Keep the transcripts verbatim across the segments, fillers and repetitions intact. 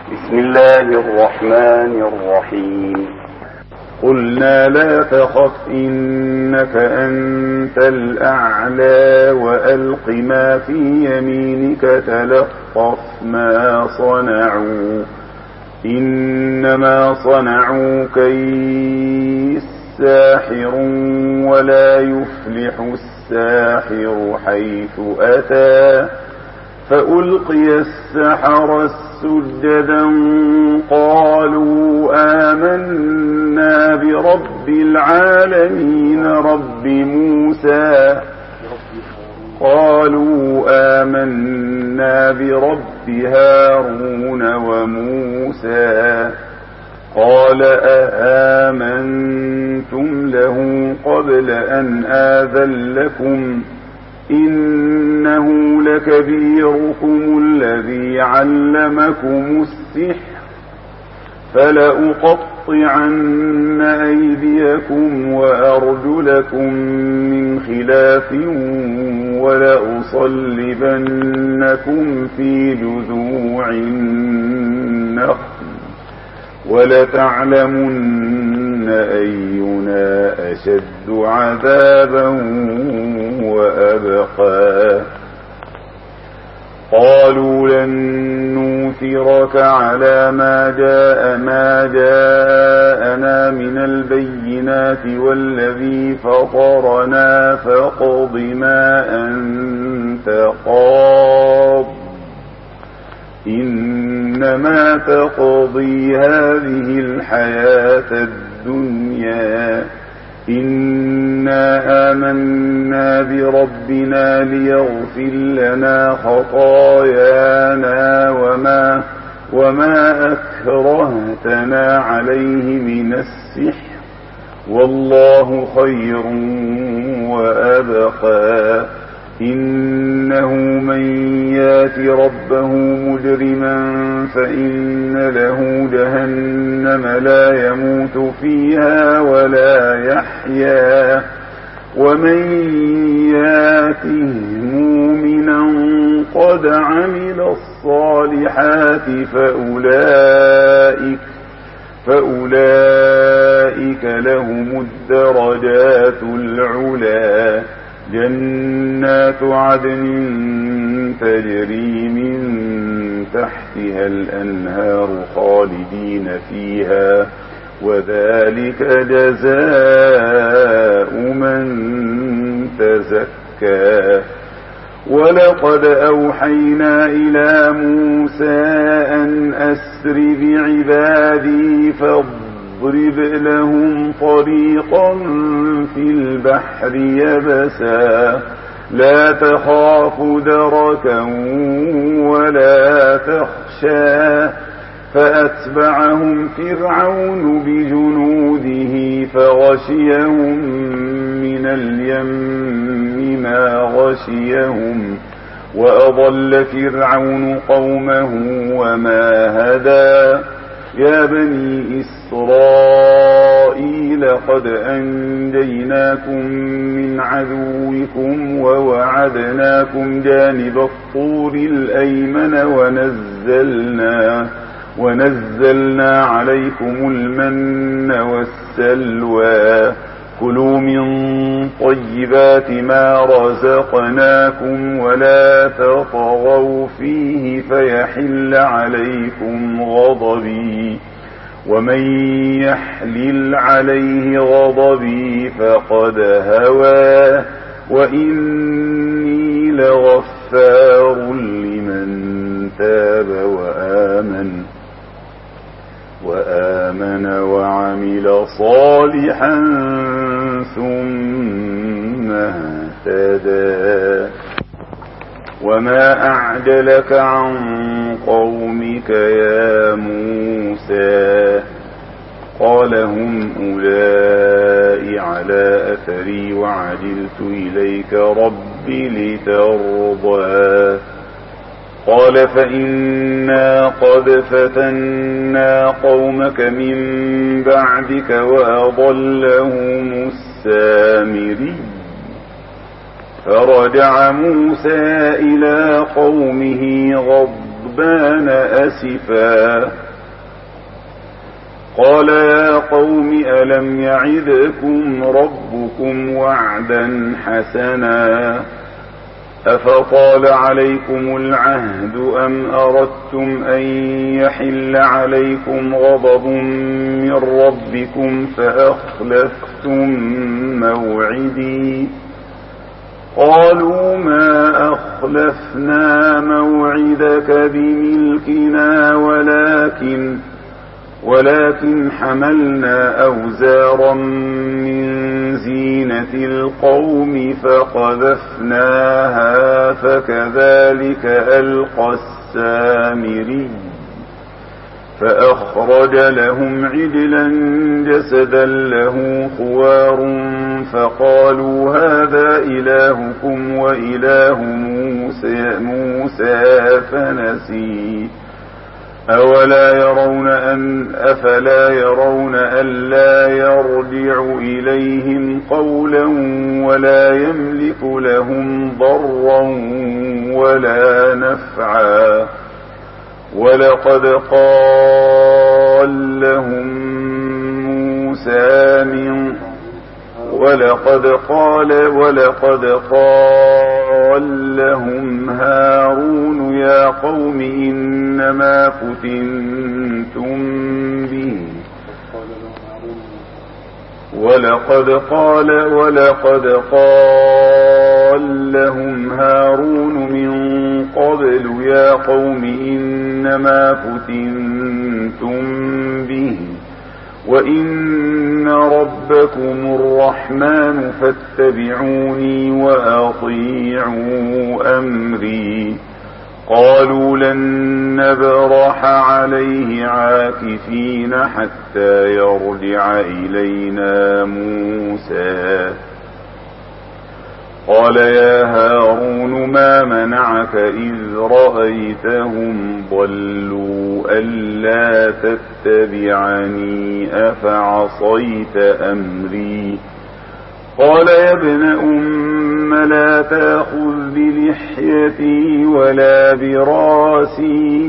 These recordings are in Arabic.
بسم الله الرحمن الرحيم. قلنا لا تخف إنك أنت الأعلى وألق ما في يمينك تلقف ما صنعوا إنما صنعوا كيد ساحر ولا يفلح الساحر حيث أتى. فألقي السحرة سجدا قالوا آمنا برب العالمين رب موسى قالوا آمنا برب هارون وموسى. قال أآمنتم له قبل أن آذن لكم إنه لكبيركم الذي علمكم السحر فلأقطعن أيديكم وأرجلكم من خلاف ولأصلبنكم في جذوع النخل ولتعلمن أينا أشد عذابا وأبقى. قالوا لن نوثرك على ما جاء ما جاءنا من البينات والذي فطرنا فاقض ما أنت قاض إنما تقضي هذه الحياة الدنيا إنا آمنا بربنا ليغفر لنا خطايانا وما, وما أكرهتنا عليه من السحر والله خير وأبقى. إنه من يات ربه مجرما فإن له جهنم لا يموت فيها ولا يحيا ومن ياته مؤمنا قد عمل الصالحات فأولئك فأولئك لهم الدرجات العلى جنات عدن تجري من تحتها الأنهار خالدين فيها وذلك جزاء من تزكى. ولقد أوحينا إلى موسى أن أسر بعبادي فاضرب لهم طريقا في البحر يبسا لا تخاف دركا ولا تخشى. فأتبعهم فرعون بجنوده فغشيهم من اليم ما غشيهم وأضل فرعون قومه وما هدى. يا بني إسرائيل قد أنجيناكم من عدوكم ووعدناكم جانب الطور الأيمن ونزلنا ونزلنا عليكم المن والسلوى. كلوا من طيبات ما رزقناكم ولا تطغوا فيه فيحل عليكم غضبي ومن يحلل عليه غضبي فقد هوى وإني لغفار لمن تاب وآمن وآمن وعمل صالحا ثم اهتدى. وما أعجلك عن قومك يا موسى؟ قال هم أولئك على أثري وعجلت إليك رب لترضى. قال فإنا قد فتنا قومك من بعدك وأضلهم السامري. فرجع موسى إلى قومه غضبان غضبان أسفا قال يا قوم ألم يعدكم ربكم وعدا حسنا أفطال عليكم العهد أم أردتم أن يحل عليكم غضب من ربكم فأخلفتم موعدي قالوا ما أخلفنا موعدك بملكنا ولكن ولكن حملنا أوزارا من زينة القوم فقذفناها فكذلك ألقى السامري فأخرج لهم عجلا جسدا له خوار فقالوا هذا إلهكم وإله موسى, موسى فنسي أولا يرون أن أفلا يرون ألا يرجع إليهم قولا ولا يملك لهم ضرا ولا نفعا ولقد قال لهم موسى من ولقد قال ولقد قال لهم هارون يا قوم إنما فتنتم به ولقد قال ولقد قال لهم هارون من قبل يا قوم إنما فتنتم به وإن ربكم الرحمن فاتبعوني وأطيعوا أمري قالوا لن نبرح عليه عاكفين حتى يرجع إلينا موسى قال يا هارون ما منعك إذ رأيتهم ضلوا ألا تتبعني أفعصيت أمري قال يا ابن أم لا تأخذ بلحيتي ولا براسي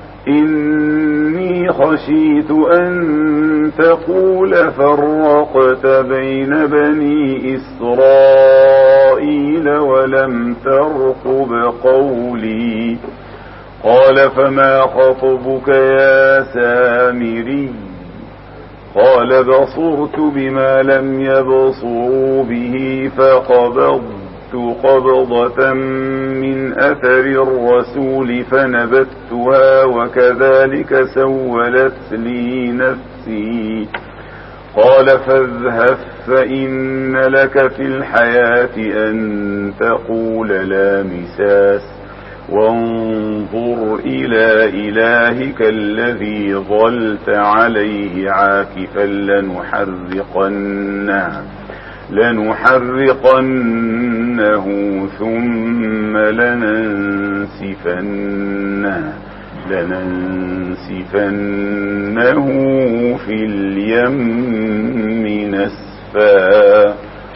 إني خشيت أن تقول فرقت بين بني إسرائيل ولم ترقب قولي قال فما خطبك يا سامري قال بصرت بما لم يبصروا به فقبضت قبضة من أثر الرسول فنبذتها وكذلك سولت لي نفسي قال فاذهب فإن لك في الحياة أن تقول لا مساس وانظر إلى إلهك الذي ظلت عليه عاكفا لنحرقنه لنحرقنه ثم لننسفنه لننسفنه في اليم نسفا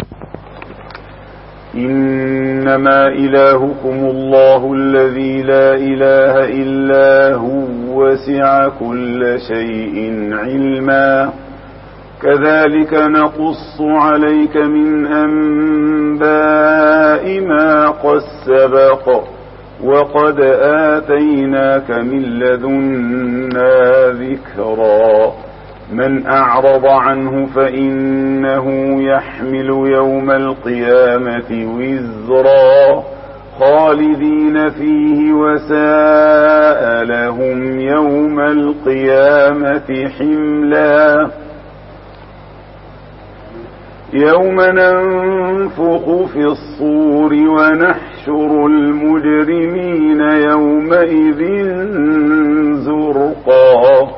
إنما إلهكم الله الذي لا إله إلا هو وسع كل شيء علما كذلك نقص عليك من أنباء ما قد سبق وقد آتيناك من لدنا ذكرا من أعرض عنه فإنه يحمل يوم القيامة وزرا خالدين فيه وساء لهم يوم القيامة حملا يوم ننفخ في الصور ونحشر المجرمين يومئذ زرقا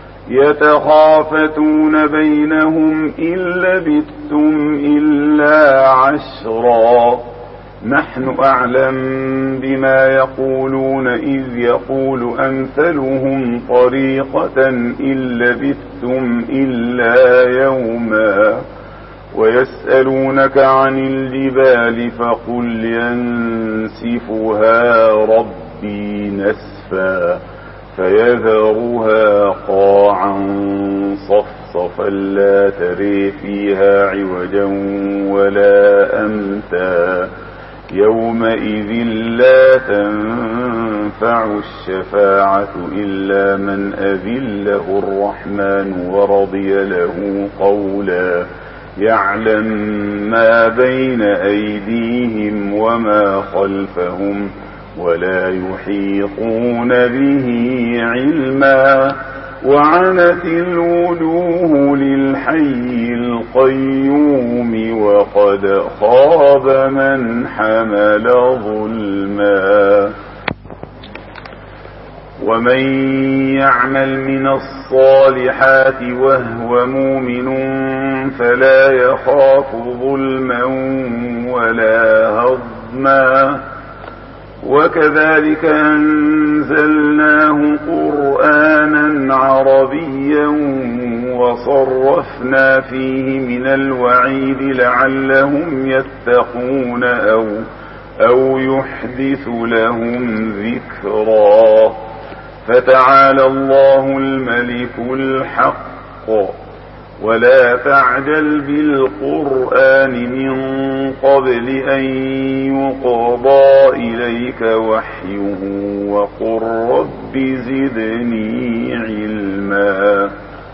يتخافتون بينهم إن لبثتم إلا عشرا نحن أعلم بما يقولون إذ يقول أمثلهم طريقة إن لبثتم إلا يوما ويسألونك عن الجبال فقل ينسفها ربي نسفا صفا فيذرها قاعا صفصفا لا تري فيها عوجا ولا أمتا يومئذ لا تنفع الشفاعة إلا من أذن له الرحمن ورضي له قولا يعلم ما بين أيديهم وما خلفهم ولا يحيطون به علما وعنت الوجوه للحي القيوم وقد خاب من حمل ظلما ومن يعمل من الصالحات وهو مؤمن فلا يخاف ظلما ولا هضما وكذلك أنزلناه قرآنا عربيا وصرفنا فيه من الوعيد لعلهم يتقون أو, أو يحدث لهم ذكرا فتعالى الله الملك الحق ولا تعجل بالقرآن من قبل أن يقضى إليك وحيه وقل رب زدني علما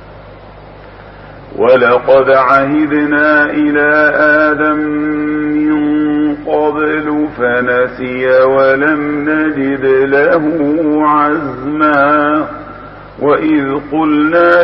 ولقد عهدنا إلى آدم من قبل فنسي ولم نجد له عزما وإذ قلنا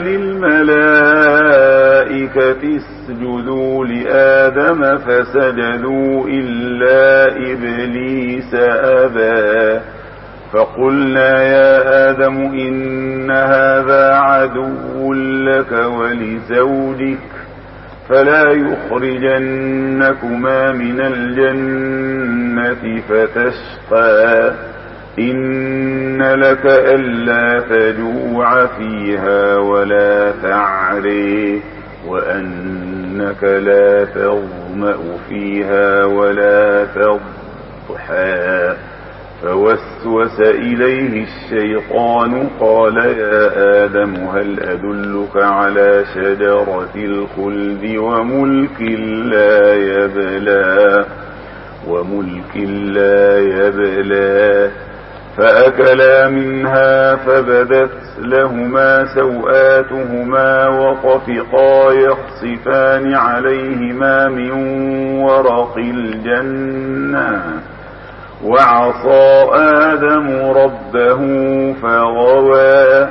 للملائكة اسجدوا لآدم فسجدوا إلا إبليس أبى فقلنا يا آدم إن هذا عدو لك ولزوجك فلا يخرجنكما من الجنة فتشقى إن لك ألا تجوع فيها ولا تعري وأنك لا تظمأ فيها ولا تضحى فوسوس إليه الشيطان قال يا آدم هل أدلك على شجرة الخلد وملك لا يبلى وملك لا يبلى فأكلا منها فبدت لهما سوآتهما وطفقا يخصفان عليهما من ورق الجنة وعصى آدم ربه فغوى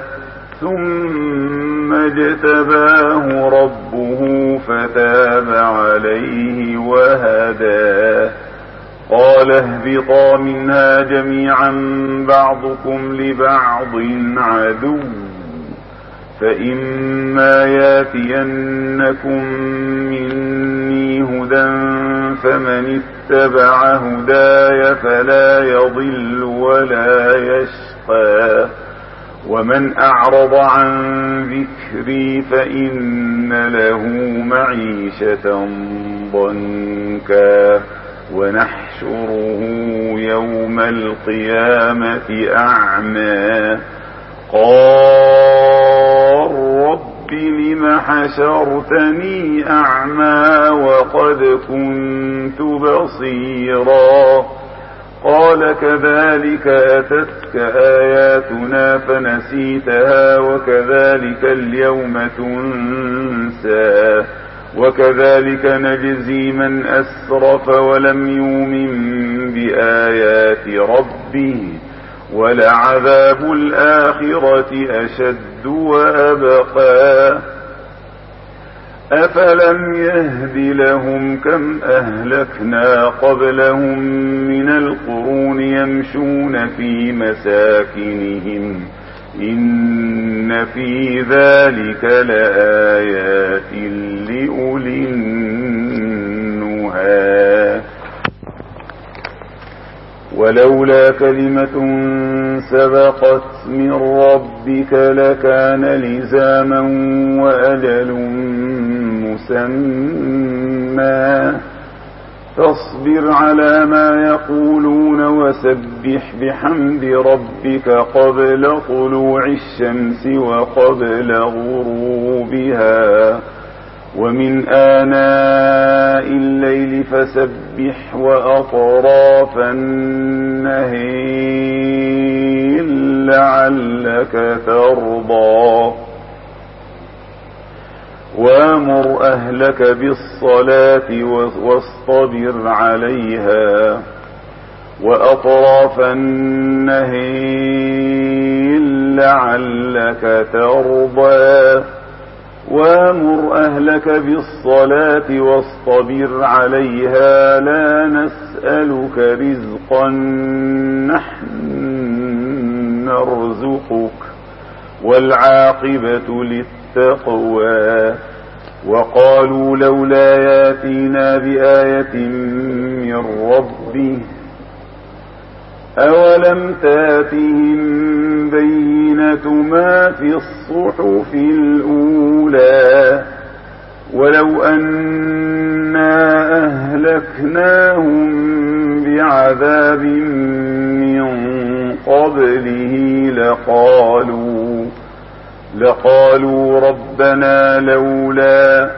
ثم اجتباه ربه فتاب عليه وهدى قال اهبطا منها جميعا بعضكم لبعض عدو فإما ياتينكم مني هدى فمن اتبع هداي فلا يضل ولا يشقى ومن أعرض عن ذكري فإن له معيشة ضنكا ونحشره يوم القيامة أعمى قال رب لم حشرتني أعمى وقد كنت بصيرا قال كذلك أتتك آياتنا فنسيتها وكذلك اليوم تنسى وكذلك نجزي من أسرف ولم يؤمن بآيات ربه ولعذاب الآخرة أشد وأبقى أفلم يهد لهم كم أهلكنا قبلهم من القرون يمشون في مساكنهم إن في ذلك لآيات لأولي النهى ولولا كلمة سبقت من ربك لكان لزاما وأجل مسمى فاصبر على ما يقولون وسبح بحمد ربك قبل طلوع الشمس وقبل غروبها ومن آناء الليل فسبح وأطراف النهار لعلك ترضى وامر أهلك بالصلاة واصطبر عليها وأطراف النهار لعلك ترضى وامر أهلك بالصلاة واصطبر عليها لا نسألك رزقا نحن نرزقك والعاقبة للتقوى وقالوا لولا ياتينا بآية من ربه أولم تاتهم بينة ما في الصحف الأولى ولو أنا أهلكناهم بعذاب من قبله لقالوا لقالوا ربنا لولا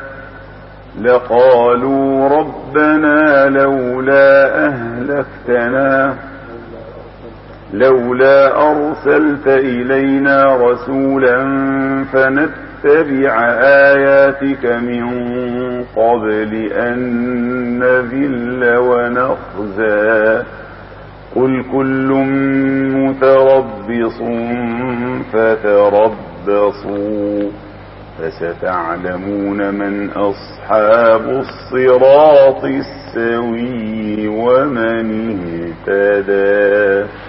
لقالوا ربنا لولا أهلكتنا لولا أرسلت إلينا رسولا فنتبع آياتك من قبل أن نذل ونخزى قل كل متربص فتربصوا فستعلمون من أصحاب الصراط السوي ومن اهتدى.